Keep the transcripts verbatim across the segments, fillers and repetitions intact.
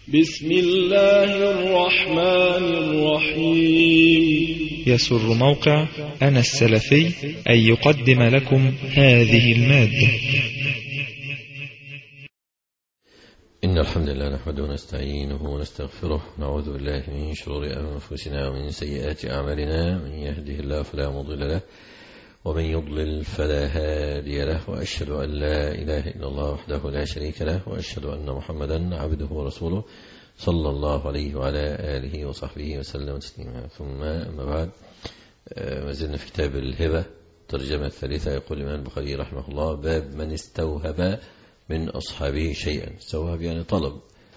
بسم الله الرحمن الرحيم. يسر موقع أنا السلفي أن يقدم لكم هذه المادة. إن الحمد لله نحمده ونستعينه ونستغفره، نعوذ بالله من شرور أنفسنا ومن سيئات أعمالنا، من يهده الله فلا مضل له ومن يضلل فلا هادي له، وأشهد أن لا إله إلا الله وحده لا شريك له، وأشهد أن محمدا عبده ورسوله صلى الله عليه وعلى آله وصحبه وسلم تسليما. ثم أما بعد، ما زلنا في كتاب الهبة، ترجمة الثالثة. يقول الإمام البخاري رحمه الله: باب من استوهب من أصحابه شيئا. استوهب يعني طلب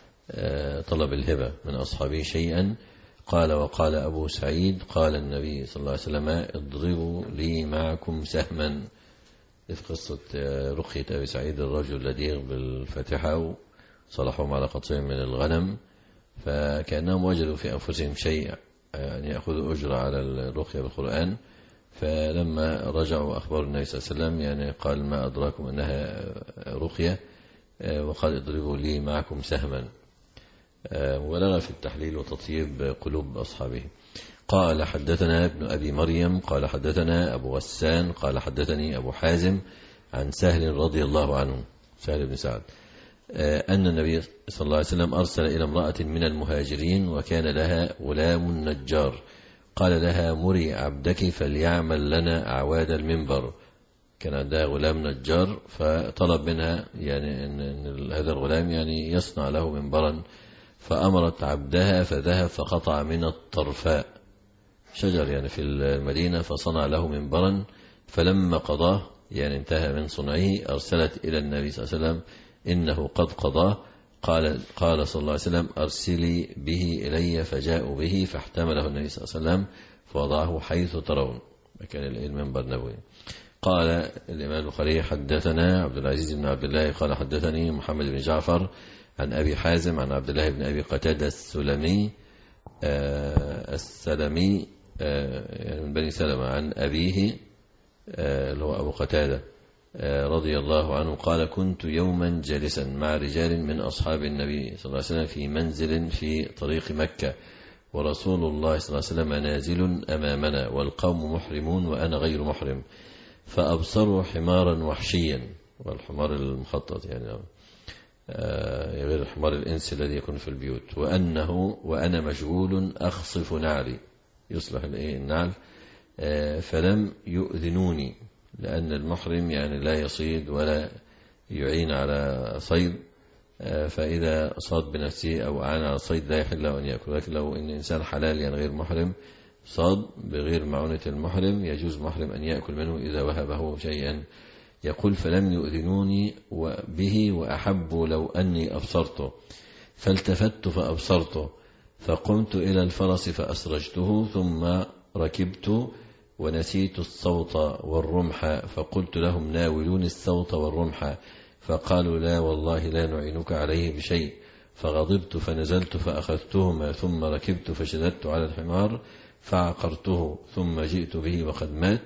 طلب الهبة من أصحابه شيئا. قال: وقال أبو سعيد: قال النبي صلى الله عليه وسلم: اضربوا لي معكم سهما. في قصة رقية أبي سعيد، الرجل الذي يغبل الفاتحة وصلحهم على قطيع من الغنم، فكأنهم وجدوا في أنفسهم شيء أن يأخذوا أجرة على الرقية بالقرآن، فلما رجعوا أخبار النبي صلى الله عليه وسلم يعني قال: ما أدراكم أنها رقية، وقال: اضربوا لي معكم سهما. مبالغة في التحليل وتطيب قلوب أصحابه. قال: حدثنا ابن أبي مريم قال حدثنا أبو غسان قال حدثني أبو حازم عن سهل رضي الله عنه، سهل بن سعد، أن النبي صلى الله عليه وسلم أرسل إلى امرأة من المهاجرين وكان لها غلام نجار، قال لها: مري عبدك فليعمل لنا أعواد المنبر. كان عندها غلام نجار، فطلب منها يعني أن هذا الغلام يعني يصنع له منبرا، فأمرت عبدها فذهب فقطع من الطرفاء شجر يعني في المدينة، فصنع له منبرا، فلما قضاه يعني انتهى من صنعه أرسلت إلى النبي صلى الله عليه وسلم: إنه قد قضاه. قال قال صلى الله عليه وسلم: أرسلي به إلي. فجاءوا به فاحتمله النبي صلى الله عليه وسلم فوضعه حيث ترون، كان المنبر نبوي. قال الإمام البخاري: حدثنا عبد العزيز بن عبد الله قال حدثني محمد بن جعفر عن أبي حازم عن عبد الله بن أبي قتادة السلمي آه السلمي آه يعني من بني سلمة، عن أبيه آه اللي هو أبو قتادة آه رضي الله عنه قال: كنت يوما جالسا مع رجال من أصحاب النبي صلى الله عليه وسلم في منزل في طريق مكة، ورسول الله صلى الله عليه وسلم نازل أمامنا والقوم محرمون وأنا غير محرم، فأبصروا حمارا وحشيا، والحمار المخطط يعني غير حمار الإنس الذي يكون في البيوت، وأنه وأنا مشغول أخصف نعلي، يصلح النعل، فلم يؤذنوني، لأن المحرم يعني لا يصيد ولا يعين على صيد، فإذا صاد بنفسه أو أعان على الصيد لا يحل له أن يأكل. لكن لو إن إنسان حلال يعني غير محرم صاد بغير معونة المحرم يجوز محرم أن يأكل منه إذا وهبه شيئا. يقول: فلم يؤذنوني به وأحبوا لو أني أبصرته، فالتفت فأبصرته، فقمت إلى الفرس فأسرجته، ثم ركبت ونسيت الصوت والرمح، فقلت لهم: ناولوني الصوت والرمح، فقالوا: لا والله لا نعينك عليه بشيء، فغضبت فنزلت فأخذتهما، ثم ركبت فشددت على الحمار فعقرته، ثم جئت به وقد مات،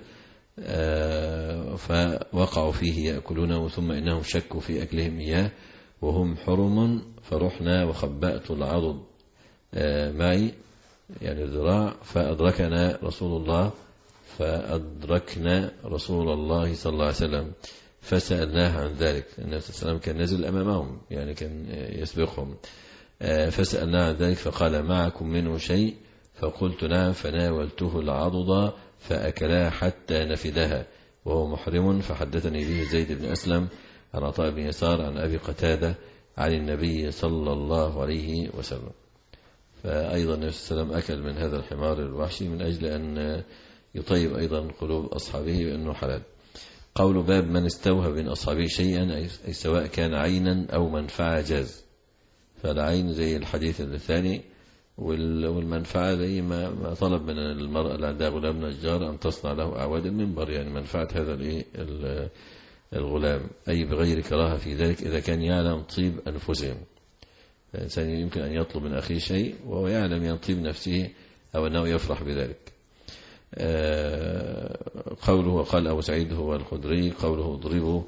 فوقعوا فيه يأكلونه، ثم إنهم شكوا في أكلهم إياه وهم حرم، فرحنا وخبأت العضد معي يعني الذراع، فأدركنا رسول الله فأدركنا رسول الله صلى الله عليه وسلم فسألناه عن ذلك. النبي صلى الله عليه وسلم كان نزل أمامهم يعني كان يسبقهم، فسألناه عن ذلك فقال: معكم منه شيء؟ فقلت: نعم. فناولته العضد فأكلها حتى نفدها وهو محرم. فحدثني به زيد بن أسلم عن عطاء بن يسار عن أبي قتادة عن النبي صلى الله عليه وسلم. فأيضا النبي صلى الله عليه وسلم أكل من هذا الحمار الوحشي من أجل أن يطيب أيضا قلوب أصحابه بأنه حلال. قول: باب من استوهب من أصحابه شيئا، أي سواء كان عينا أو منفعة جاز. فالعين زي الحديث الثاني، والمنفعة زي ما طلب من المرأة اللي عندها غلام نجار أن تصنع له أعواد المنبر، يعني منفعة هذا الغلام، أي بغير كراهة في ذلك إذا كان يعلم طيب أنفسهم. الإنسان يمكن أن يطلب من أخيه شيء وهو يعلم ينطيب نفسه أو أنه يفرح بذلك. قوله: وقال أبو سعيد هو الخدري، قوله: اضربوا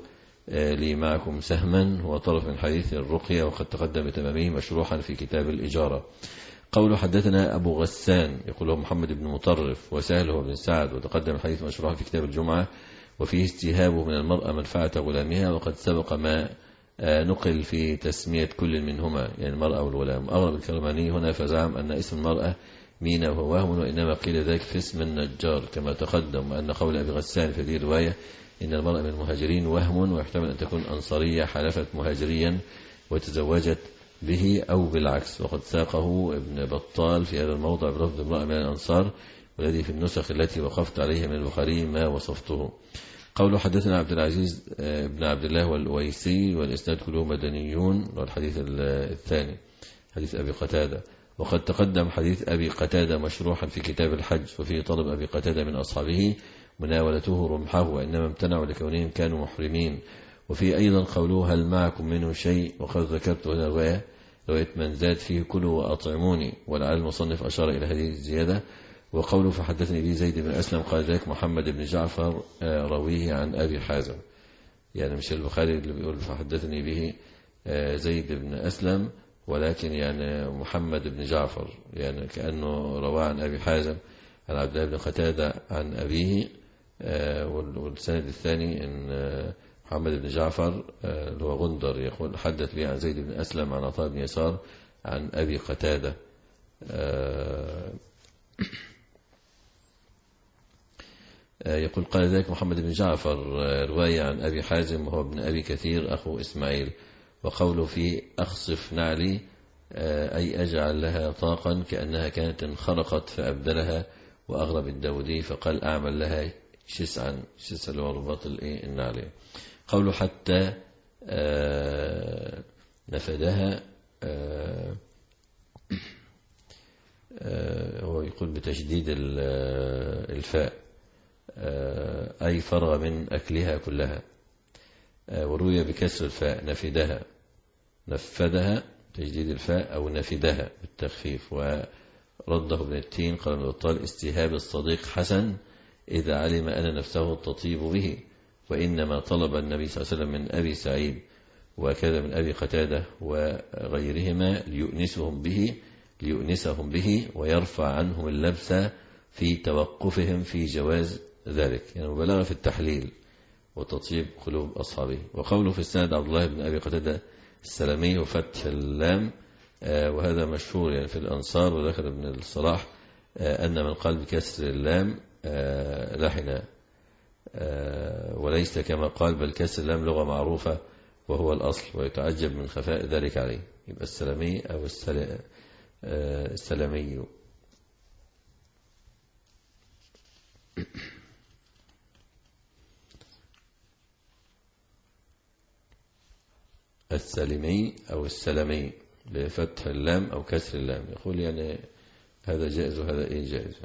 لي معكم سهما هو طرف من حديث الرقية وقد تقدم بتمامه مشروحا في كتاب الإجارة. قوله حدثنا أبو غسان يقول له محمد بن مطرف وسهل هو بن سعد وتقدم الحديث مشروحا في كتاب الجمعة وفيه استيهابه من المرأة منفعة غلامها وقد سبق ما نقل في تسمية كل منهما يعني المرأة والغلام. أغلب الكرماني هنا فزعم أن اسم المرأة مينا وهو وهم وإنما قيل ذلك في اسم النجار كما تقدم وأن قول أبي غسان في هذه الرواية إن المرأة من المهاجرين وهم ويحتمل أن تكون أنصارية حلفت مهاجريا وتزوجت به أو بالعكس. وقد ساقه ابن بطال في هذا الموضع بلفظ امرأة من الأنصار والذي في النسخ التي وقفت عليها من البخاري ما وصفته. قوله حدثنا عبد العزيز بن عبد الله والأويسي والإسناد كلهم مدنيون والحديث الثاني حديث أبي قتادة. وقد تقدم حديث أبي قتادة مشروحا في كتاب الحج وفيه طلب أبي قتادة من أصحابه مناولته رمحه وإنما امتنعوا لكونهم كانوا محرمين. وفي أيضا قوله هل معكم منه شيء وقد ذكرت هنا رواية رواية من زاد فيه كلوا وأطعموني ولعل المصنف أشار إلى هذه الزيادة. وقوله فحدثني به زيد بن أسلم قال ذلك محمد بن جعفر رويه عن أبي حازم يعني مش البخاري اللي بيقول فحدثني به زيد بن أسلم ولكن يعني محمد بن جعفر يعني كأنه رواه عن أبي حازم عن عبد الله بن قتادة عن أبيه. والسند الثاني إن محمد بن جعفر اللي هو غندر يقول حدث لي عن زيد بن أسلم عن عطاء بن يسار عن أبي قتادة. يقول قال ذلك محمد بن جعفر رواية عن أبي حازم وهو ابن أبي كثير أخو إسماعيل. وقوله في أخصف نعلي أي أجعل لها طاقا كأنها كانت انخرقت فأبدلها وأغرب الداودي فقال أعمل لها شسعا شسع اللي هو رباط النعلي. قوله حتى نفدها هو يقول بتشديد الفاء أي فرغ من أكلها كلها وروي بكسر الفاء نفدها نفدها تجديد الفاء أو نفدها بالتخفيف. ورده ابن التين قال ابن بطال استيهاب الصديق حسن إذا علم أن نفسه تطيب به وإنما طلب النبي صلى الله عليه وسلم من أبي سعيد وكذا من أبي قتادة وغيرهما ليؤنسهم به ليؤنسهم به ويرفع عنهم اللبس في توقفهم في جواز ذلك يعني مبالغة في التحليل وتطيب قلوب أصحابه. وقوله في السند عبد الله بن أبي قتادة السلمي وفتح اللام وهذا مشهور يعني في الأنصار. وذكر ابن الصلاح أن من قال بكسر اللام لحن وليس كما قال بل كسر اللام لغة معروفة وهو الأصل ويتعجب من خفاء ذلك عليه. يبقى السلمي أو السلمي. السلمي أو السلمي بفتح اللام أو كسر اللام يقول يعني هذا جائز وهذا إيه جائز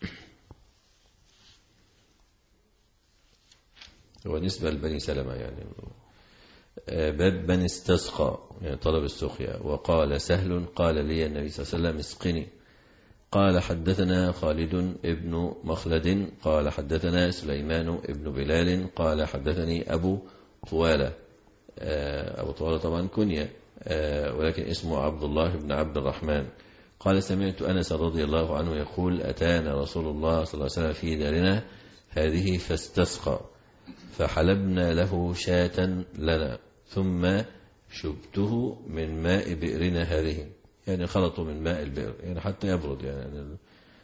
هو نسبة لبني سلمة يعني. باب من استسقى يعني طلب السقيا. وقال سهل قال لي النبي صلى الله عليه وسلم اسقني. قال حدثنا خالد ابن مخلد قال حدثنا سليمان ابن بلال قال حدثني أبو طوالة أبو طوالة طبعا كنية ولكن اسمه عبد الله بن عبد الرحمن قال سمعت أنس رضي الله عنه يقول أتانا رسول الله صلى الله عليه وسلم في دارنا هذه فاستسقى فحلبنا له شاة لنا ثم شبته من ماء بئرنا هذه يعني خلطوا من ماء البئر يعني حتى يبرد يعني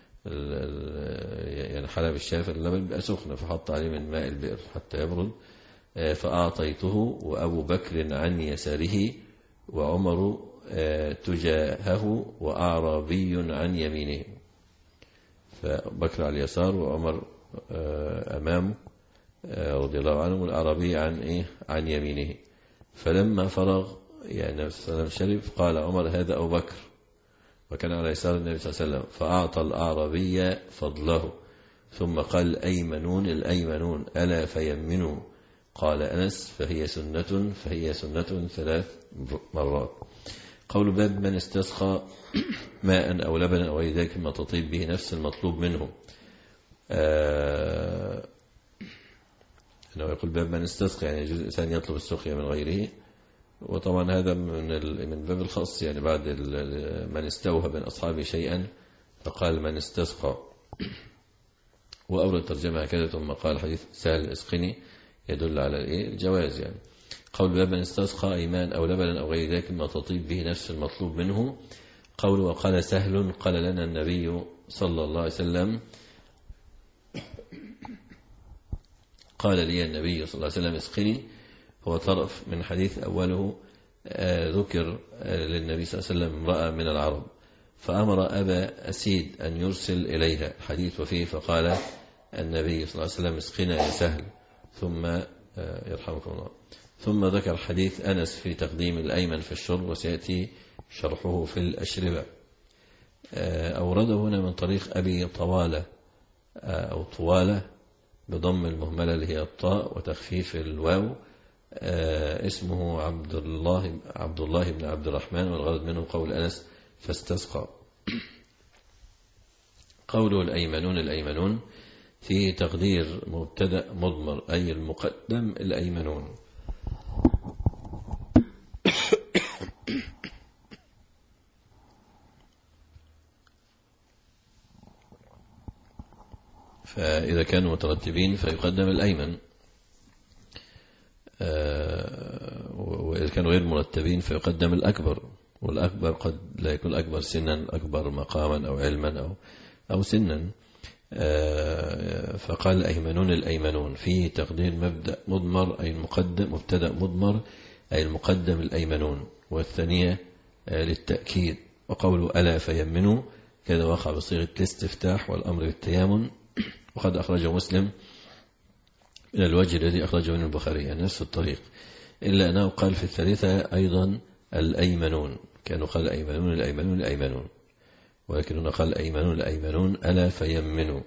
يعني حلب الشاة اللبن بقى سخنة فحط عليه من ماء البئر حتى يبرد. فأعطيته وأبو بكر عن يساره وعمر تجاهه وأعرابي عن يمينه. فبكر على اليسار وعمر أمامه رضي الله عنه والأعرابي عن إيه عن يمينه. فلما فرغ يعني النبي صلى الله عليه وسلم شرب قال عمر هذا أبو بكر وكان على يسار النبي صلى الله عليه وسلم فأعطى الأعرابي فضله ثم قال أيمنون الأيمنون ألا فيمنوا. قال أنس فهي سنة فهي سنة ثلاث مرات. قول باب من استسقى ماء أو لبنا أو ذلك ما تطيب به نفس المطلوب منه. أنه يقول باب من استسقى، يعني يجوز الإنسان يطلب السقيا من غيره، وطبعا هذا من من باب الخاص، يعني بعد من استوهب من أصحابه شيئا فقال من استسقى، وأورد ترجمة هكذا ثم قال حديث سهل اسقني يدل على الجواز. يعني قول باب من استسقى إيمان أو لبنا أو غير ذلك ما تطيب به نفس المطلوب منه. قول وقال سهل قال لنا النبي صلى الله عليه وسلم، قال لي النبي صلى الله عليه وسلم اسقني، هو طرف من حديث أوله ذكر للنبي صلى الله عليه وسلم امرأة من العرب فأمر أبا أسيد أن يرسل إليها الحديث وفيه فقال النبي صلى الله عليه وسلم اسقنا يا سهل، ثم يرحمكم الله، ثم ذكر حديث أنس في تقديم الأيمن في الشرب وسيأتي شرحه في الأشربة. أورده هنا من طريق أبي طوالة أو طوالة بضم المهملة اللي هي الطاء وتخفيف الواو، اسمه عبد الله عبد الله بن عبد الرحمن، والغرض منه قول أنس فاستسقى. قوله الأيمنون الأيمنون في تقدير مبتدأ مضمر أي المقدم الأيمنون. فإذا كانوا مترتبين فيقدم الأيمن، وإذا كانوا غير مرتبين فيقدم الأكبر، والأكبر قد لا يكون أكبر سنا، أكبر مقاما أو علما أو أو سنا. فقال الأيمنون الأيمنون فيه تقدير مبدأ مضمر أي المقدم، مبتدأ مضمر أي المقدم الأيمنون، والثانية للتأكيد. وقوله ألا فيمنوا كذا وقع بصيغة الاستفتاح والأمر بالتيامن، وقد أخرجه مسلم من الوجه الذي أخرجه من البخاري يعني نفس الطريق، إلا أنه قال في الثالثة أيضا الأيمنون، كانوا قال الأيمنون الأيمنون الأيمنون، ولكننا قال الأيمنون الأيمنون ألا فيمنوا.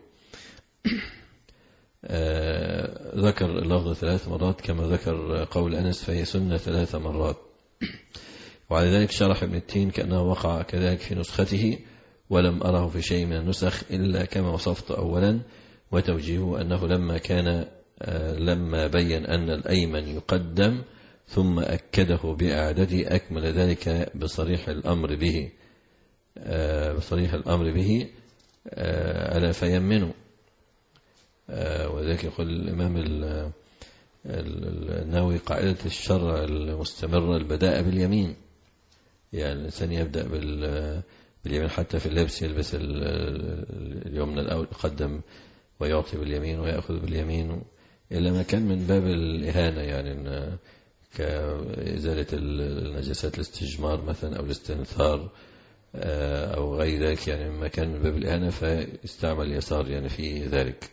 آه ذكر اللفظ ثلاث مرات كما ذكر قول أنس فهي سنة ثلاث مرات. وعلى ذلك شرح ابن التين كأنه وقع كذلك في نسخته، ولم أره في شيء من النسخ إلا كما وصفت أولا، وتوجيهه أنه لما كان آه لما بين أن الأيمن يقدم ثم أكده بإعادته أكمل ذلك بصريح الأمر به آه بصريح الأمر به آه ألا فيمنوا. آه وذلك يقول الإمام النووي قاعدة الشرع المستمرة البداء باليمين، يعني الإنسان يبدأ باليمين حتى في اللبس، يلبس اليمنى الأول يقدم ويعطي باليمين ويأخذ باليمين، إلا ما كان من باب الإهانة، يعني كإزالة النجاسات الاستجمار مثلا أو الاستنثار أو غير ذلك، يعني ما كان من باب الإهانة فيستعمل اليسار يعني في ذلك.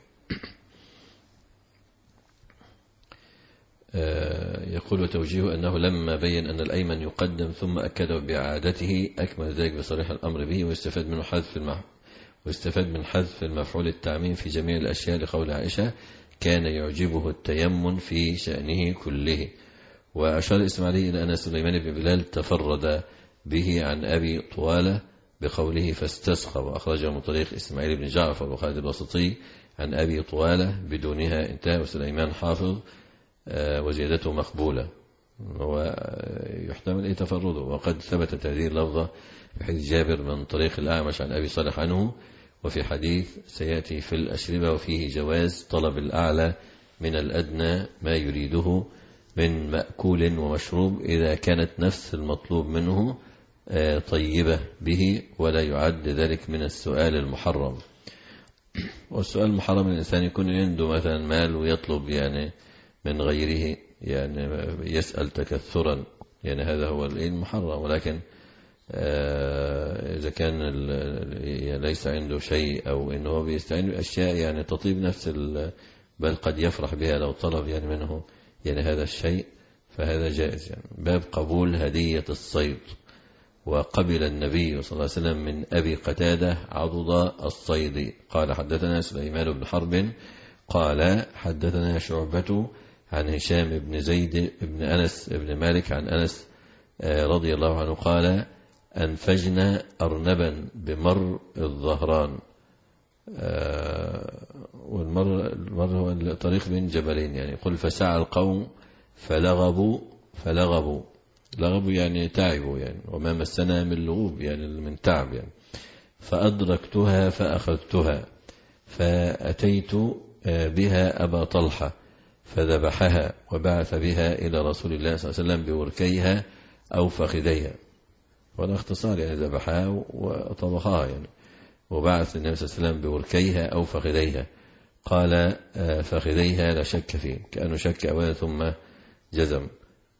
يقول وتوجيهه أنه لما بين أن الأيمن يقدم ثم أكده بإعادته أكمل ذلك بصريح الأمر به، ويستفاد منه حذف المح ويستفاد من حذف المفعول التعميم في جميع الأشياء لقول عائشة كان يعجبه التيمم في شأنه كله. وأشار الإسماعيلي إلى أن سليمان بن بلال تفرد به عن أبي طوالة بقوله فاستسقى، وأخرجه من طريق إسماعيل بن جعفر وخالد الوسطي عن أبي طوالة بدونها انتهى، وسليمان حافظ وزيادته مقبولة، ويحتمل أي تفرده. وقد ثبتت هذه اللفظة في حديث جابر من طريق الأعمش عن أبي صالح عنه، وفي حديث سيأتي في الأشربة، وفيه جواز طلب الأعلى من الأدنى ما يريده من مأكول ومشروب إذا كانت نفس المطلوب منه طيبة به، ولا يعد ذلك من السؤال المحرم. والسؤال المحرم الإنسان يكون عنده مثلا مال ويطلب يعني من غيره، يعني يسأل تكثرا، يعني هذا هو المحرم. ولكن إذا كان ليس عنده شيء أو إنه بيستعين بأشياء يعني تطيب نفس بل قد يفرح بها لو طلب يعني منه يعني هذا الشيء، فهذا جائز. يعني باب قبول هدية الصيد. وقبل النبي صلى الله عليه وسلم من أبي قتادة عضد الصيد. قال حدثنا سليمان بن حرب قال حدثنا شعبة عن هشام بن زيد بن أنس بن مالك عن أنس رضي الله عنه قال أنفجنا أرنبا بمر الظهران. والمر المر هو الطريق بين جبلين، يعني قل فسعى القوم فلغبوا فلغبوا لغبوا يعني تعبوا، يعني وما مسنا من لغوب يعني من تعب يعني. فأدركتها فأخذتها فأتيت بها أبا طلحة فذبحها وبعث بها إلى رسول الله صلى الله عليه وسلم بوركيها أو فخذيها، ولا اختصار يعني ذبحها وطبخها يعني، وبعث النبي صلى الله عليه وسلم بوركيها أو فخذيها. قال فخذيها لا شك فيه، كأنه شك أولا ثم جزم،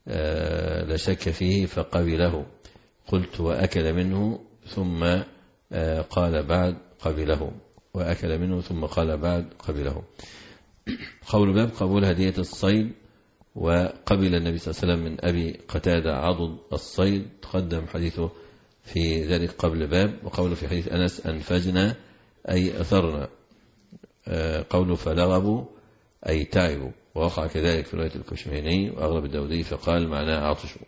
لا شك فيه فقبله. قلت وأكل منه ثم قال بعد قبله، وأكل منه ثم قال بعد قبله. قول باب قبول هدية الصيد. وقبل النبي صلى الله عليه وسلم من أبي قتادة عضد الصيد، تقدم حديثه في ذلك قبل باب. وقوله في حديث أنس أنفجنا أي أثرنا، قوله فلغبوا أي تعبوا، ووقع كذلك في رواية الكشميني وأغلب الداودي فقال معناه عطشوا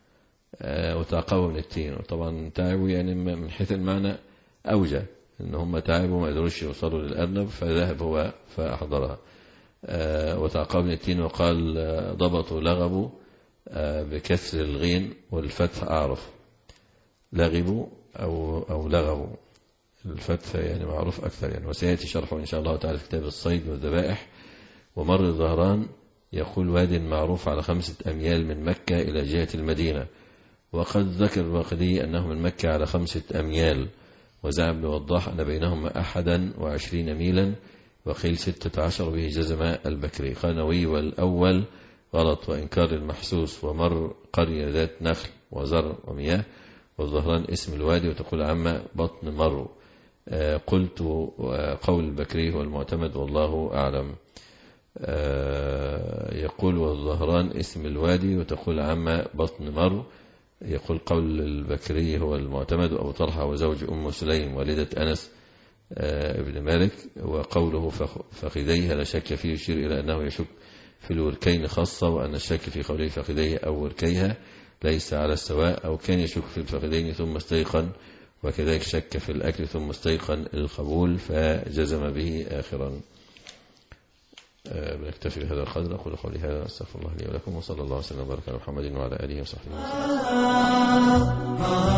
وتعقبوا من التين. وطبعا تعبوا يعني من حيث المعنى أوجه، إن هم تعبوا ما قدروش يوصلوا للأرنب فذهب هو فأحضرها. وتعقبوا من التين وقال ضبطوا لغبوا بكسر الغين والفتح أعرف، لغبوا أو أو لغبوا، الفتح يعني معروف أكثر يعني. وسيأتي شرحه إن شاء الله تعالى في كتاب الصيد والذبائح. ومر الظهران يقول واد معروف على خمسة أميال من مكة إلى جهة المدينة، وقد ذكر الواقدي أنه من مكة على خمسة أميال، وزعم ابن وضاح أن بينهما أحدا وعشرين ميلا، وقيل ستة عشر به جزم البكري. قال نووي والأول غلط وإنكار المحسوس، ومر قرية ذات نخل وزرع ومياه، والظهران اسم الوادي، وتقول عما بطن مر. قلت قول البكري هو المعتمد والله أعلم. يقول والظهران اسم الوادي، وتقول عما بطن مر. يقول قول البكري هو المعتمد، وأبو طلحة وزوج أم سليم والدة أنس ابن مالك. وقوله فخذيها لا شك فيه يشير إلى أنه يشك في الوركين خاصة، وأن الشك في قوله فخذيها أو وركيها ليس على السواء، أو كان يشك في الفخذين ثم استيقن، وكذلك شك في الأكل ثم استيقن القبول فجزم به آخرا. بنكتفي بهذا القدر. أقول قولي هذا أستغفر الله لي ولكم، وصلى الله وسلم وبارك على محمد وعلى آله وصحبه وسلم.